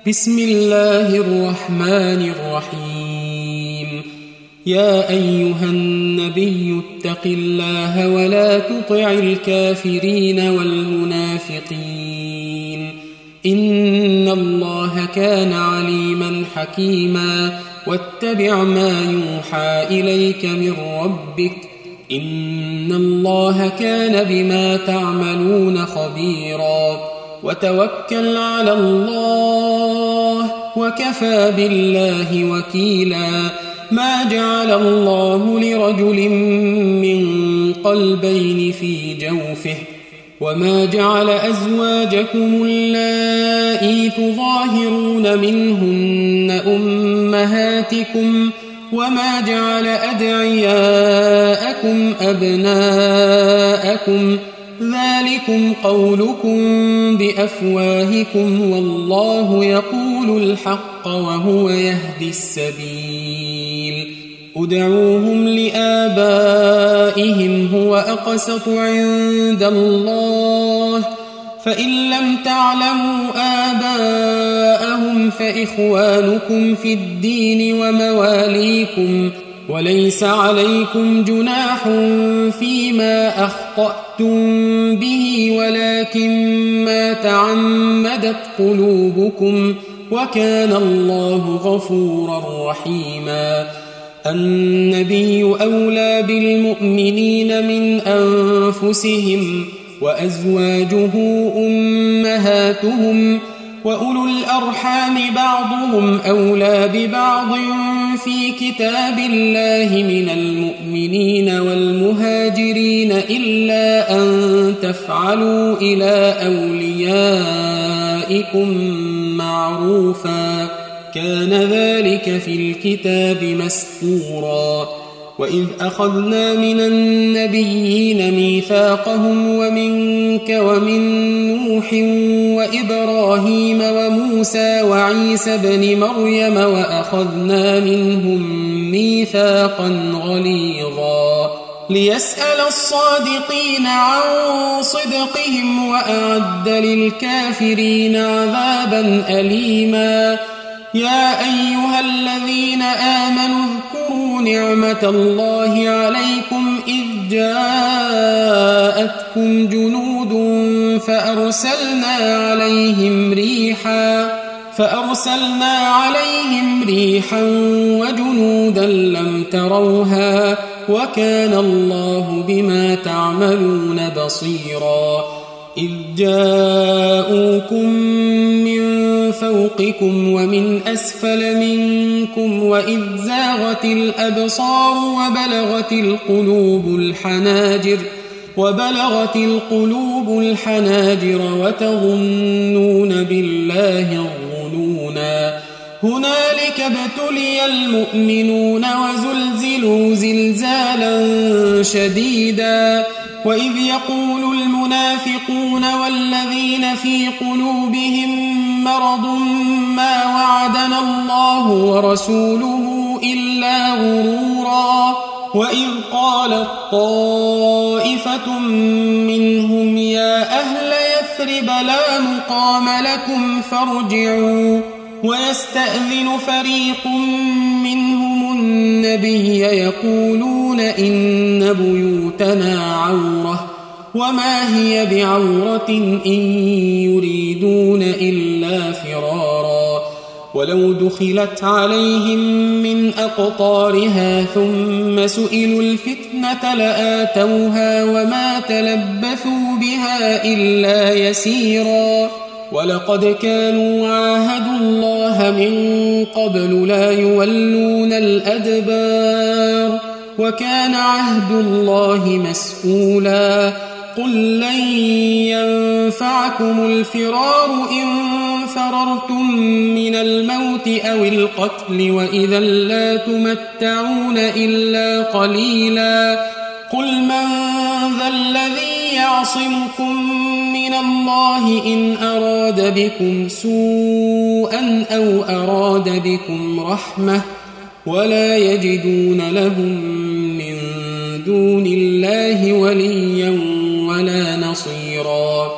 بسم الله الرحمن الرحيم. يا أيها النبي اتق الله ولا تطع الكافرين والمنافقين، إن الله كان عليما حكيما. واتبع ما يوحى إليك من ربك، إن الله كان بما تعملون خبيرا. وتوكل على الله وكفى بالله وكيلا. ما جعل الله لرجل من قلبين في جوفه، وما جعل أزواجكم اللائي تظاهرون منهن أمهاتكم، وما جعل أدعياءكم أبناءكم، ذلكم قولكم بأفواهكم، والله يقول الحق وهو يهدي السبيل. ادعوهم لآبائهم هو أقسط عند الله، فإن لم تعلموا آباءهم فإخوانكم في الدين ومواليكم، وليس عليكم جناح فيما أخطأتم به، ولكن ما تعمدت قلوبكم، وكان الله غفورا رحيما. النبي أولى بالمؤمنين من أنفسهم، وأزواجه أمهاتهم، وأولو الأرحام بعضهم أولى ببعض في كتاب الله من المؤمنين والمهاجرين، إلا أن تفعلوا إلى أوليائكم معروفا، كان ذلك في الكتاب مسطورا. وإذ أخذنا من النبيين ميثاقهم ومنك ومن نوح وإبراهيم وموسى وعيسى بن مريم، وأخذنا منهم ميثاقا غليظا، ليسأل الصادقين عن صدقهم، وأعد للكافرين عذابا أليما. يا أيها الذين آمنوا اذكروا نعمة الله عليكم إذ جاءتكم جنود فأرسلنا عليهم ريحا وجنودا لم تروها، وكان الله بما تعملون بصيرا. إذ جاءوكم من فوقكم ومن أسفل منكم، وإذ زاغت الأبصار وبلغت القلوب الحناجر وتظنون بالله الظنونا. هنالك ابتلي المؤمنون وزلزلوا زلزالا شديدا. وإذ يقول المنافقون والذين في قلوبهم مرض ما وعدنا الله ورسوله إلا غرورا. وإذ قالت طائفة منهم يا أهل يثرب لا مقام لكم فارجعوا، ويستأذن فريق منهم النبي يقولون إن بيوتنا عورة، وما هي بعورة إن يريدون إلا فرارا. ولو دخلت عليهم من أقطارها ثم سئلوا الفتنة لآتوها وما تلبثوا بها إلا يسيرا. ولقد كانوا عاهدوا الله من قبل لا يولون الأدبار، وكان عهد الله مسؤولا. قل لن ينفعكم الفرار إن فررتم من الموت أو القتل، وإذا لا تمتعون إلا قليلا. قل من ذا الذي يعصمكم من الله إن أراد بكم سوءا أو أراد بكم رحمة، ولا يجدون لهم من دون الله وليا ولا نصيرا.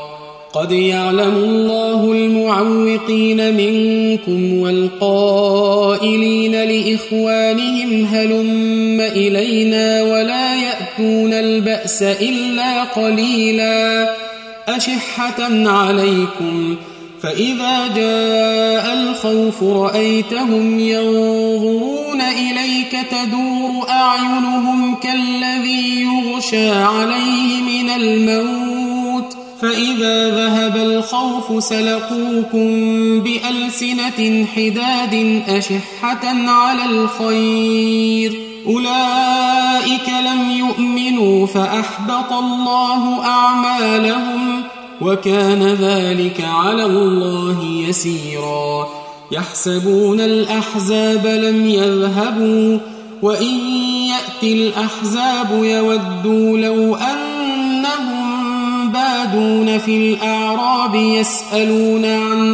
قد يعلم الله المعوقين منكم والقائلين لإخوانهم هلم إلينا ولا يأتون البأس إلا قليلا أشحة عليكم فإذا جاء الخوف رأيتهم ينظرون إليك تدور أعينهم كالذي يغشى عليه من الموت فإذا ذهب الخوف سلقوكم بألسنة حداد أشحة على الخير أولئك لم يؤمنوا فأحبط الله أعمالهم وكان ذلك على الله يسيرا يحسبون الأحزاب لم يذهبوا وإن يأتي الأحزاب يودوا لو أنهم بادون في الأعراب يسألون عن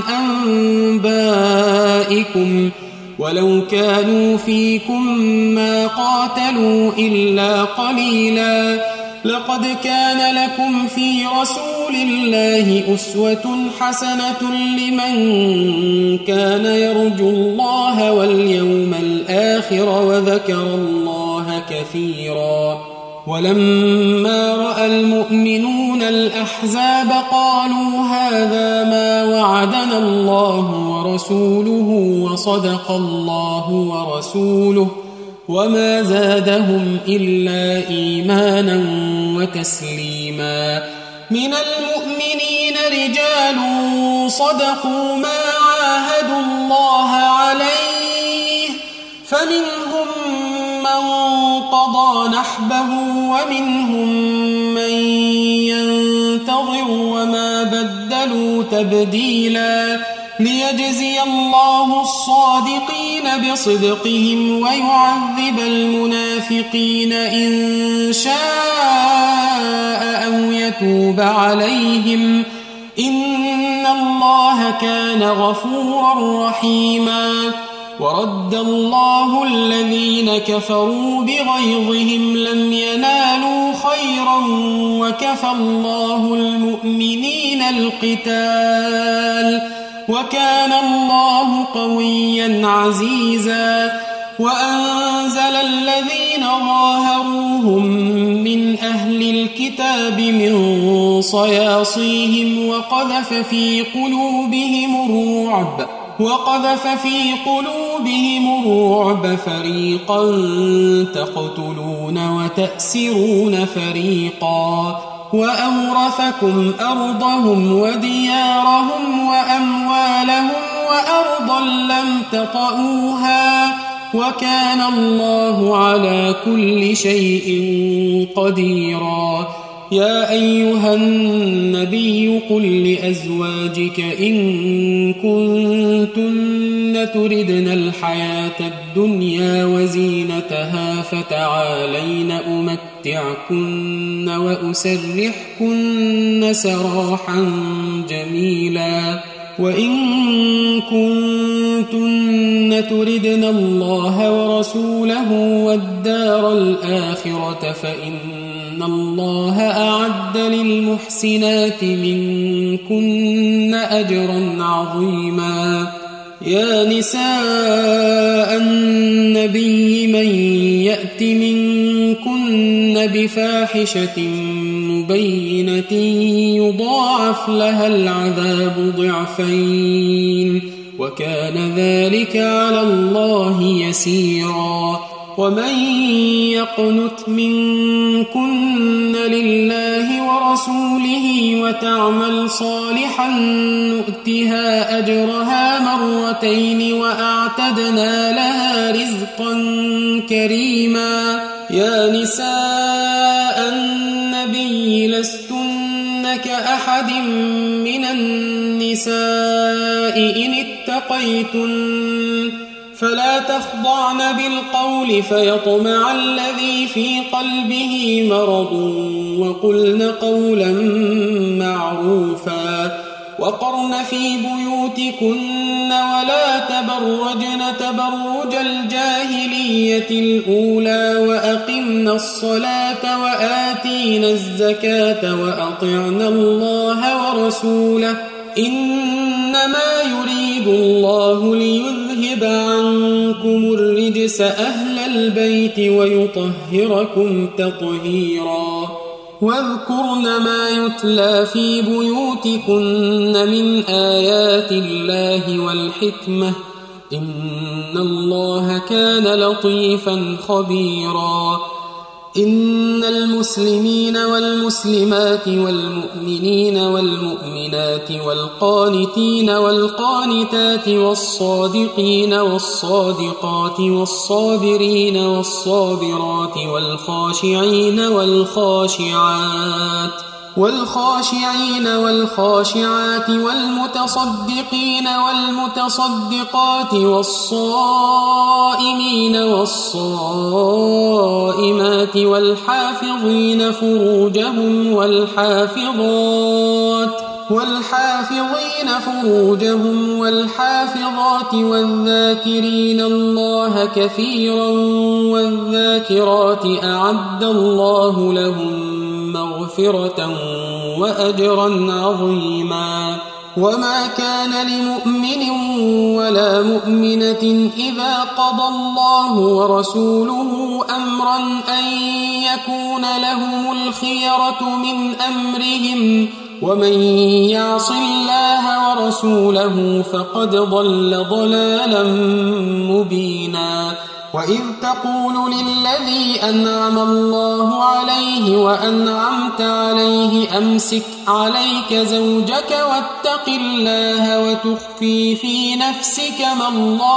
أنبائكم ولو كانوا فيكم ما قاتلوا إلا قليلا لقد كان لكم في رسول الله أسوة حسنة لمن كان يرجو الله واليوم الآخر وذكر الله كثيرا ولما رأى المؤمنون الأحزاب قالوا هذا ما وعدنا الله ورسوله وصدق الله ورسوله وما زادهم إلا إيمانا وتسليما من المؤمنين رجال صدقوا ما عاهدوا الله عليه فمنهم من قضى نحبه ومنهم من ينتظر وما بدلوا تبديلا ليجزي الله الصادقين بصدقهم ويعذب المنافقين إن شاء أو يتوب عليهم إن الله كان غفورا رحيما ورد الله الذين كفروا بغيظهم لم ينالوا خيرا وكفى الله المؤمنين القتال وكان الله قويا عزيزا وأنزل الذين ظاهروهم من أهل الكتاب من صياصيهم وقذف في قلوبهم الرعب فريقا تقتلون وتأسرون فريقا وأورثكم أرضهم وديارهم وأموالهم وأرضا لم تطئوها وكان الله على كل شيء قديرا يا أيها النبي قل لأزواجك إن كنتن تردن الحياة الدنيا وزينتها فتعالين أمتعكن وأسرحكن سراحا جميلا وإن كنتن تردن الله ورسوله والدار الآخرة فإن الله أعد للمحسنات منكن أجرا عظيما يا نساء النبي من يأت منكن بفاحشة مبينة يضاعف لها العذاب ضعفين وكان ذلك على الله يسيرا ومن يقنت منكن لله ورسوله وتعمل صالحا نؤتها أجرها مرتين وأعتدنا لها رزقا كريما يا نساء النبي لستن كأحد من النساء إن اتقيتن فلا تخضعن بالقول فيطمع الذي في قلبه مرض وقلن قولا معروفا وقرن في بيوتكن ولا تبرجن تبرج الجاهلية الأولى وأقمنا الصلاة وآتينا الزكاة وأطعنا الله ورسوله إنما يريد الله ليذهب عنكم الرجس أهل البيت ويطهركم تطهيرا واذكرن ما يتلى في بيوتكن من آيات الله والحكمة إن الله كان لطيفا خبيرا إن المسلمين والمسلمات والمؤمنين والمؤمنات والقانتين والقانتات والصادقين والصادقات والصابرين والصابرات والخاشعين والخاشعات والمتصدقين والمتصدقات والصائمين والصائمات والحافظين فروجهم والحافظات والذاكرين الله كثيرا والذاكرات أعد الله لهم مغفرة وأجرا عظيما وما كان لمؤمن ولا مؤمنة إذا قضى الله ورسوله أمرا أن يكون لهم الخيرة من أمرهم ومن يعص الله ورسوله فقد ضل ضلالا مبينا وإذ تقول للذي أنعم الله عليه وأنعمت عليه أمسك عليك زوجك واتق الله وتخفي في نفسك ما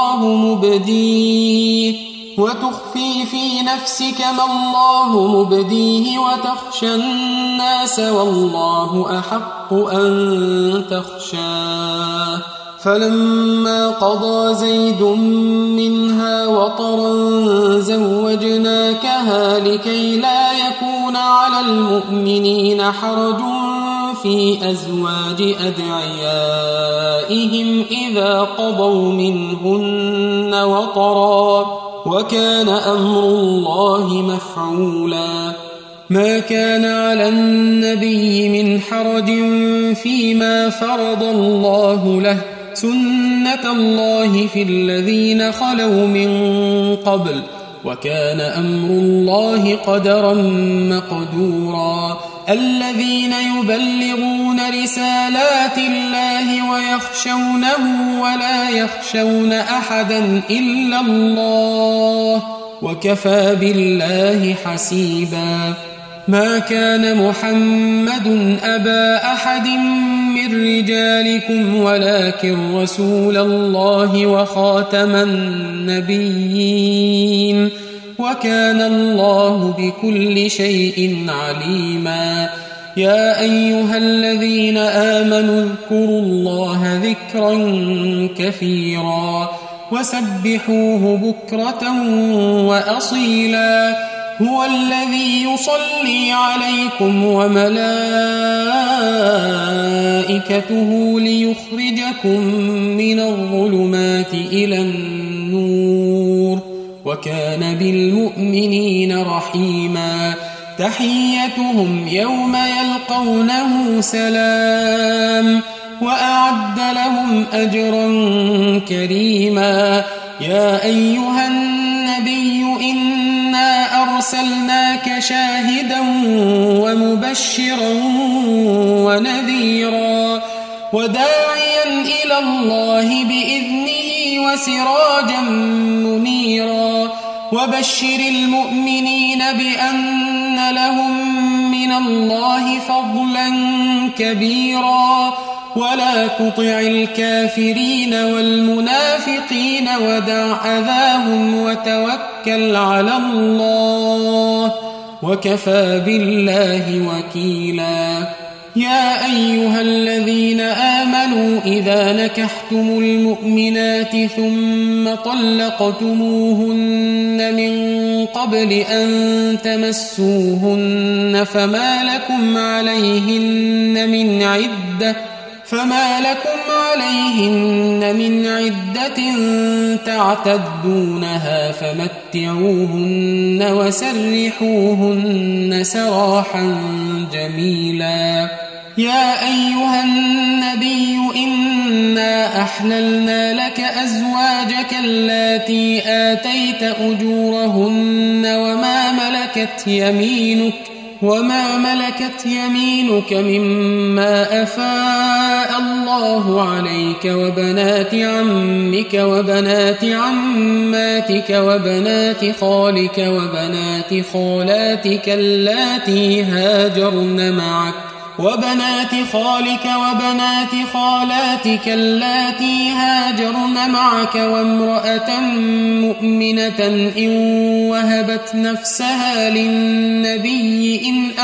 الله مبديه وتخشى الناس والله أحق أن تخشاه فلما قضى زيد منها وطرا زوجناكها لكي لا يكون على المؤمنين حرج في أزواج أدعيائهم إذا قضوا منهن وطرا وكان أمر الله مفعولا ما كان على النبي من حرج فيما فرض الله له سنة الله في الذين خلوا من قبل وكان أمر الله قدرا مقدورا الذين يبلغون رسالات الله ويخشونه ولا يخشون أحدا إلا الله وكفى بالله حسيبا ما كان محمد أبا أحد من رجالكم ولكن رسول الله وخاتم النبيين وكان الله بكل شيء عليما يا أيها الذين آمنوا اذكروا الله ذكرا كثيرا وسبحوه بكرة وأصيلا هو الذي يصلي عليكم وملائكته ليخرجكم من الظلمات إلى النور وكان بالمؤمنين رحيما تحيتهم يوم يلقونه سلام وأعد لهم أجرا كريما يا أيها النبي إنا أرسلناك شاهدا ومبشرا ونذيرا وداعيا إلى الله بإذنه وسراجا منيرا وبشر المؤمنين بأن لهم من الله فضلا كبيرا ولا تطع الكافرين والمنافقين ودع أذاهم وتوكل على الله وكفى بالله وكيلا يا أيها الذين آمنوا إذا نكحتم المؤمنات ثم طلقتموهن من قبل أن تمسوهن فما لكم عليهن من عدة فما لكم عليهن من عدة تعتدونها فمتعوهن وسرحوهن سراحا جميلا. يا أيها النبي إنا أحللنا لك أزواجك اللاتي آتيت أجورهن وما ملكت يمينك مما أفاء الله عليك وبنات عمك وبنات عماتك وبنات خالك وبنات خالاتك اللاتي هاجرن معك وبنات خالك وبنات خالاتك اللاتي هاجرن معك وامرأة مؤمنة إن وهبت نفسها للنبي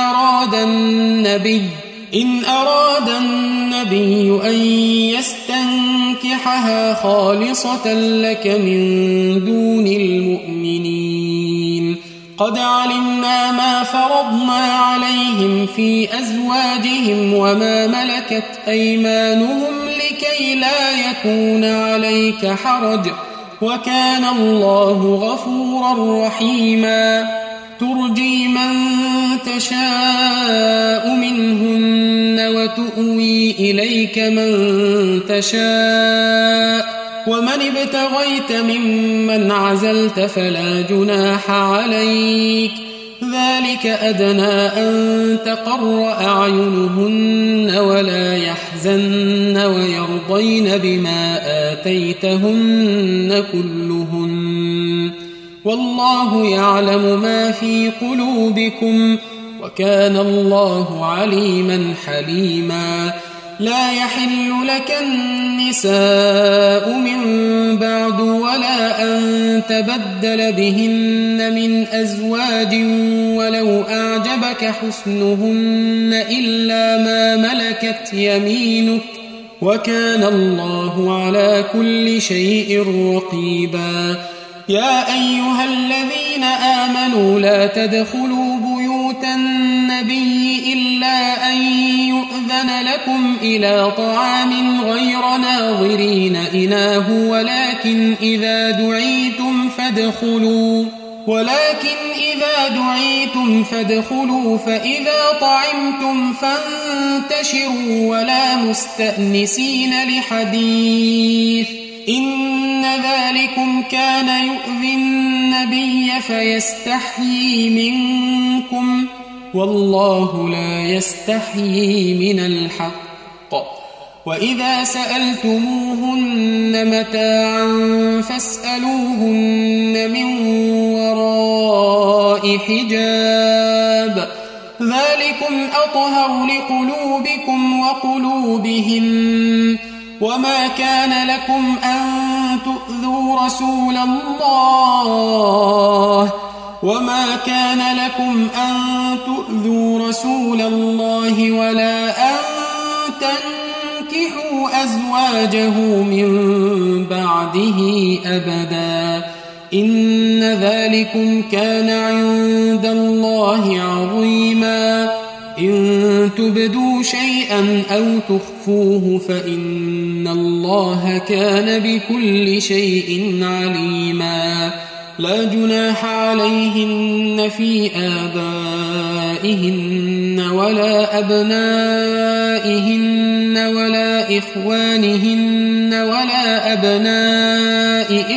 إن أراد النبي أن يستنكحها خالصة لك من دون المؤمنين. قد علمنا ما فرضنا عليهم في أزواجهم وما ملكت أيمانهم لكي لا يكون عليك حرج وكان الله غفورا رحيما. ترجي من تشاء منهن وتؤوي إليك من تشاء ومن ابتغيت ممن عزلت فلا جناح عليك. ذلك أدنى أن تقر أعينهن ولا يحزن ويرضين بما آتيتهن كلهن والله يعلم ما في قلوبكم وكان الله عليما حليما. لا يحل لك النساء من بعد ولا أن تبدل بهن من أزواج ولو أعجبك حسنهن إلا ما ملكت يمينك وكان الله على كل شيء رقيبا. يا أيها الذين آمنوا لا تدخلوا بيوت النبي إلا أن يؤذن لكم إلى طعام غير ناظرين إناه ولكن إذا دعيتم فادخلوا فإذا طعمتم فانتشروا ولا مستأنسين لحديث إن ذلكم كان يؤذي النبي فيستحيي منكم والله لا يستحيي من الحق. وإذا سألتموهن متاعا فاسألوهن من وراء حجاب ذلكم أطهر لقلوبكم وقلوبهم. وما كان لكم أن تؤذوا رسول الله ولا أن تنكحوا أزواجه من بعده أبدا إن ذلكم كان عند الله عظيما. إن تبدوا شيئا أو تخفوه فإن الله كان بكل شيء عليما. لا جناح عليهن في آبائهن ولا أبنائهن ولا إخوانهن ولا أبناء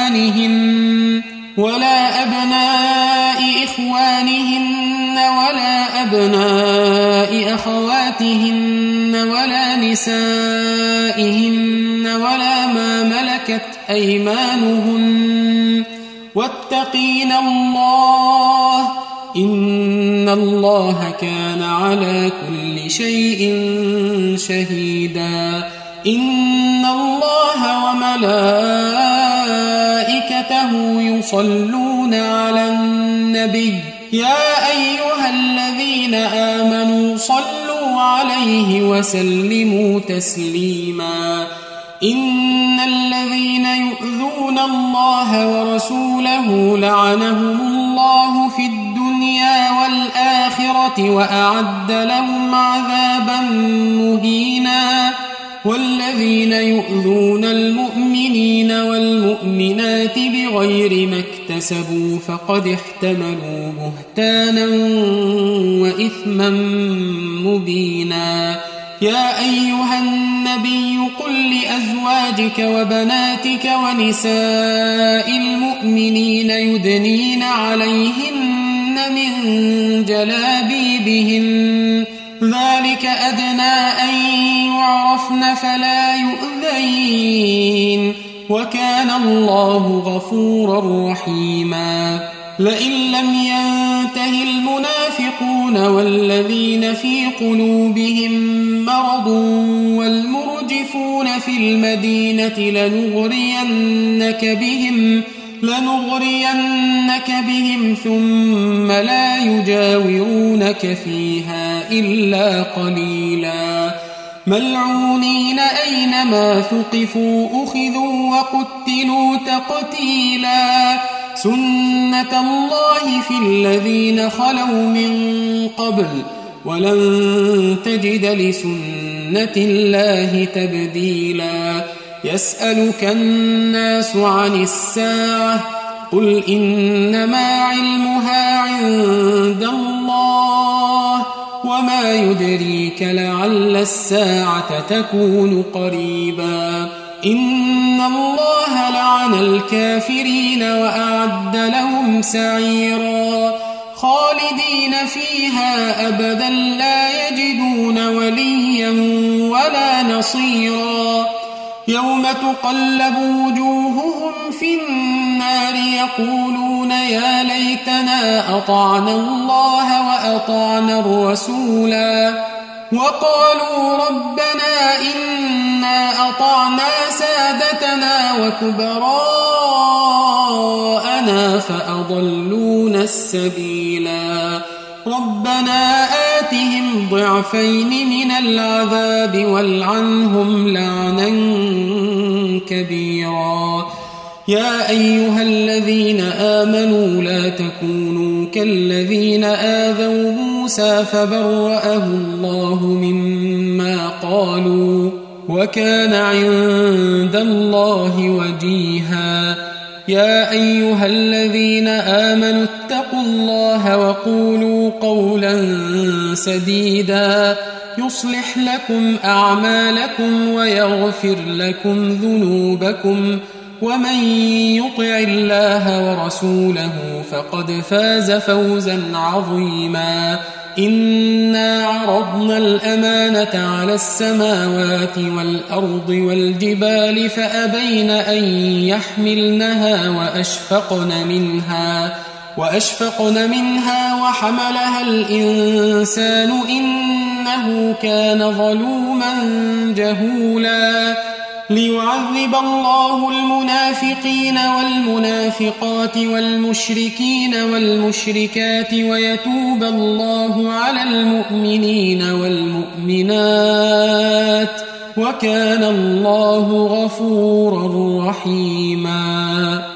إخوانهن ولا أبناء أخواتهن ولا نسائهن ولا ما ملكت أيمانهن واتقين الله إن الله كان على كل شيء شهيدا. إن الله وملائكته يصلون على النبي يا أيها الذين آمنوا صلوا عليه وسلموا تسليما. إن الذين يؤذون الله ورسوله لعنهم الله في الدنيا والآخرة وأعد لهم عذابا مهينا. والذين يؤذون المؤمنين والمؤمنات بغير ما اكتسبوا فقد احتملوا بهتانا وإثما مبينا. يا أيها النبي قل لأزواجك وبناتك ونساء المؤمنين يدنين عليهن من جلابيبهن ذلك أدنى أن يعرفن فلا يؤذين وكان الله غفورا رحيما. لئن لم ينته المنافقون والذين في قلوبهم مرض والمرجفون في المدينة لنغرينك بهم ثم لا يجاورونك فيها إلا قليلا ملعونين أينما ثقفوا أخذوا وقتلوا تقتيلا سنة الله في الذين خلوا من قبل ولن تجد لسنة الله تبديلا. يسألك الناس عن الساعة قل إنما علمها عند الله وما يدريك لعل الساعة تكون قريبا. إن الله لعن الكافرين وأعد لهم سعيرا خالدين فيها أبدا لا يجدون وليا ولا نصيرا. يوم تقلب وجوههم في النار يقولون يا ليتنا أطعنا الله وأطعنا الرسولا وقالوا ربنا إنا أطعنا سادتنا وكبراءنا فأضلونا السبيلا. ربنا آتهم ضعفين من العذاب والعنهم لعنا كبيرا. يا أيها الذين آمنوا لا تكونوا كالذين آذوا موسى فبرأه الله مما قالوا وكان عند الله وجيها. يا أيها الذين آمنوا اتقوا الله وقولوا قولا سديدا يصلح لكم أعمالكم ويغفر لكم ذنوبكم ومن يطع الله ورسوله فقد فاز فوزا عظيما. إنا عرضنا الأمانة على السماوات والأرض والجبال فأبين أن يحملنها وأشفقن منها وحملها الإنسان إنه كان ظلوما جهولا. ليعذب الله المنافقين والمنافقات والمشركين والمشركات ويتوب الله على المؤمنين والمؤمنات وكان الله غفورا رحيما.